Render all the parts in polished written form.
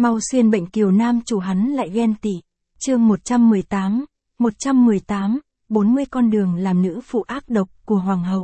Mau xuyên bệnh kiều nam chủ hắn lại ghen tị. Chương 118, 40 con đường làm nữ phụ ác độc của Hoàng hậu.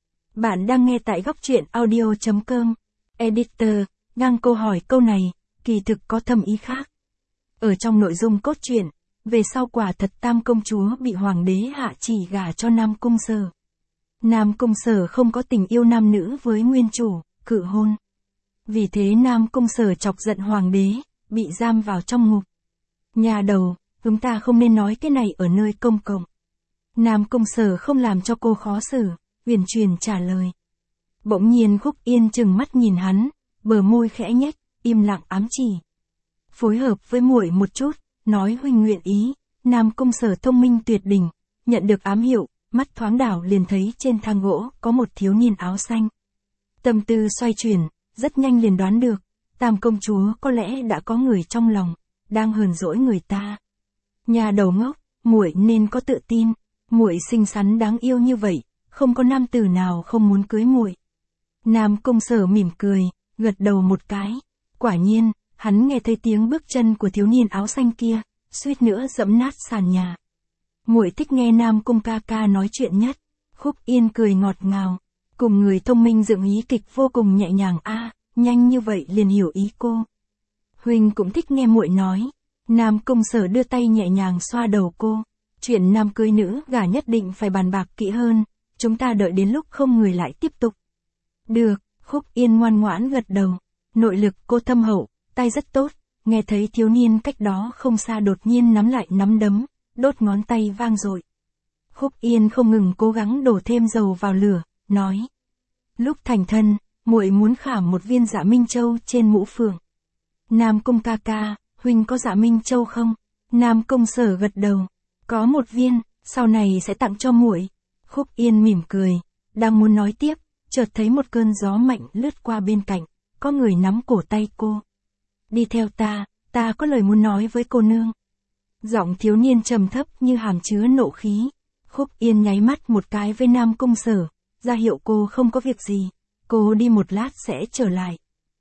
Bạn đang nghe tại góc truyện audio.com. Editor, ngang câu hỏi câu này, kỳ thực có thâm ý khác. Ở trong nội dung cốt truyện, về sau quả thật Tam công chúa bị hoàng đế hạ chỉ gả cho Nam Cung Sở. Nam Cung Sở không có tình yêu nam nữ với nguyên chủ, cự hôn. Vì thế Nam Cung Sở chọc giận hoàng đế, bị giam vào trong ngục. Nhà đầu, chúng ta không nên nói cái này ở nơi công cộng. Nam Cung Sở không làm cho cô khó xử, uyển chuyển trả lời. Bỗng nhiên Khúc Yên trừng mắt nhìn hắn, bờ môi khẽ nhếch, im lặng ám chỉ. Phối hợp với muội một chút, nói huynh nguyện ý. Nam Cung Sở thông minh tuyệt đỉnh, nhận được ám hiệu, mắt thoáng đảo liền thấy trên thang gỗ có một thiếu niên áo xanh. Tâm tư xoay chuyển, rất nhanh liền đoán được, Tam công chúa có lẽ đã có người trong lòng, đang hờn dỗi người ta. Nhà đầu ngốc, muội nên có tự tin, muội xinh xắn đáng yêu như vậy, không có nam tử nào không muốn cưới muội. Nam Cung Sở mỉm cười, gật đầu một cái. Quả nhiên, hắn nghe thấy tiếng bước chân của thiếu niên áo xanh kia, suýt nữa dẫm nát sàn nhà. Muội thích nghe Nam Cung ca ca nói chuyện nhất. Khúc Yên cười ngọt ngào, cùng người thông minh dựng ý kịch vô cùng nhẹ nhàng nhanh như vậy liền hiểu ý cô. Huynh cũng thích nghe muội nói. Nam Cung Sở đưa tay nhẹ nhàng xoa đầu cô. Chuyện nam cưới nữ gả nhất định phải bàn bạc kỹ hơn, chúng ta đợi đến lúc không người lại tiếp tục. Được, Khúc Yên ngoan ngoãn gật đầu. Nội lực cô thâm hậu, tay rất tốt, nghe thấy thiếu niên cách đó không xa đột nhiên nắm lại nắm đấm, đốt ngón tay vang dội. Khúc Yên không ngừng cố gắng đổ thêm dầu vào lửa, nói. Lúc thành thân, muội muốn khảm một viên Dạ Minh Châu trên mũ phượng. Nam Cung ca ca, huynh có Dạ Minh Châu không? Nam Cung Sở gật đầu. Có một viên, sau này sẽ tặng cho muội. Khúc Yên mỉm cười, đang muốn nói tiếp, chợt thấy một cơn gió mạnh lướt qua bên cạnh, có người nắm cổ tay cô. Đi theo ta có lời muốn nói với cô nương. Giọng thiếu niên trầm thấp như hàm chứa nộ khí. Khúc Yên nháy mắt một cái với Nam Cung Sở, ra hiệu cô không có việc gì, cô đi một lát sẽ trở lại.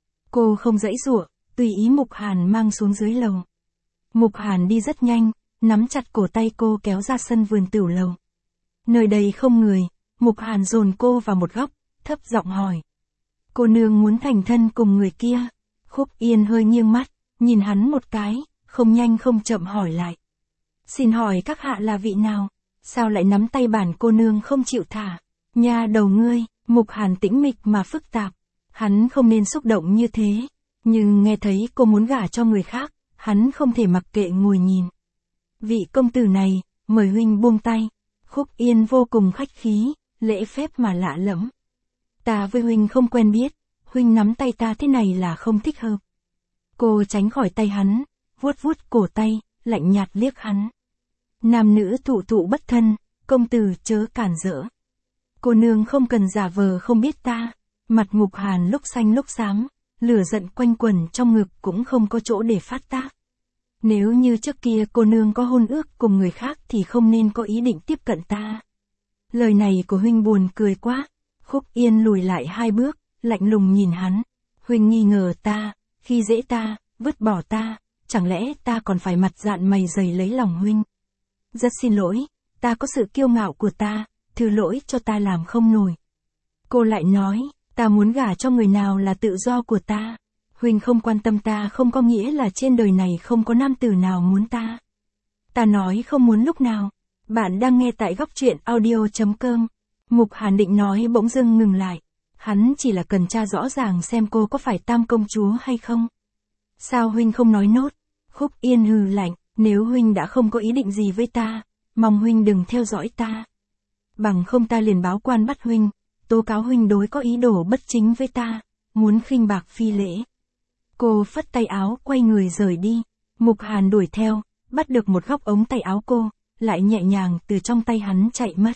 Cô không giãy giụa, tùy ý Mục Hàn mang xuống dưới lầu. Mục Hàn đi rất nhanh, nắm chặt cổ tay cô kéo ra sân vườn tửu lầu. Nơi đây không người, Mục Hàn dồn cô vào một góc, thấp giọng hỏi. Cô nương muốn thành thân cùng người kia? Khúc Yên hơi nghiêng mắt, nhìn hắn một cái, không nhanh không chậm hỏi lại. Xin hỏi các hạ là vị nào? Sao lại nắm tay bản cô nương không chịu thả? Nha đầu ngươi, Mục Hàn tĩnh mịch mà phức tạp. Hắn không nên xúc động như thế, nhưng nghe thấy cô muốn gả cho người khác, hắn không thể mặc kệ ngồi nhìn. Vị công tử này, mời huynh buông tay. Khúc Yên vô cùng khách khí, lễ phép mà lạ lẫm. Ta với huynh không quen biết, huynh nắm tay ta thế này là không thích hợp. Cô tránh khỏi tay hắn, vuốt vuốt cổ tay, lạnh nhạt liếc hắn. Nam nữ thụ thụ bất thân, công tử chớ cản rỡ. Cô nương không cần giả vờ không biết ta. Mặt Mục Hàn lúc xanh lúc xám, lửa giận quanh quẩn trong ngực cũng không có chỗ để phát tác. Nếu như trước kia cô nương có hôn ước cùng người khác thì không nên có ý định tiếp cận ta. Lời này của huynh buồn cười quá. Khúc Yên lùi lại 2 bước, lạnh lùng nhìn hắn. Huynh nghi ngờ ta, khi dễ ta, vứt bỏ ta, chẳng lẽ ta còn phải mặt dạn mày dày lấy lòng huynh? Rất xin lỗi, ta có sự kiêu ngạo của ta, thứ lỗi cho ta làm không nổi. Cô lại nói, ta muốn gả cho người nào là tự do của ta. Huynh không quan tâm ta không có nghĩa là trên đời này không có nam tử nào muốn ta. Ta nói không muốn lúc nào. Bạn đang nghe tại góc truyện audio.com. Mục Hàn định nói bỗng dưng ngừng lại. Hắn chỉ là cần tra rõ ràng xem cô có phải Tam công chúa hay không. Sao huynh không nói nốt? Khúc Yên hừ lạnh, nếu huynh đã không có ý định gì với ta, mong huynh đừng theo dõi ta. Bằng không ta liền báo quan bắt huynh, tố cáo huynh đối có ý đồ bất chính với ta, muốn khinh bạc phi lễ. Cô phất tay áo quay người rời đi. Mục Hàn đuổi theo, bắt được một góc ống tay áo cô, lại nhẹ nhàng từ trong tay hắn chạy mất.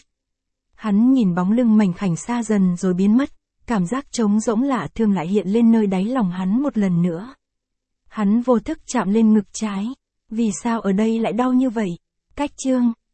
Hắn nhìn bóng lưng mảnh khảnh xa dần rồi biến mất, cảm giác trống rỗng lạ thường lại hiện lên nơi đáy lòng hắn một lần nữa. Hắn vô thức chạm lên ngực trái. Vì sao ở đây lại đau như vậy? Cách chương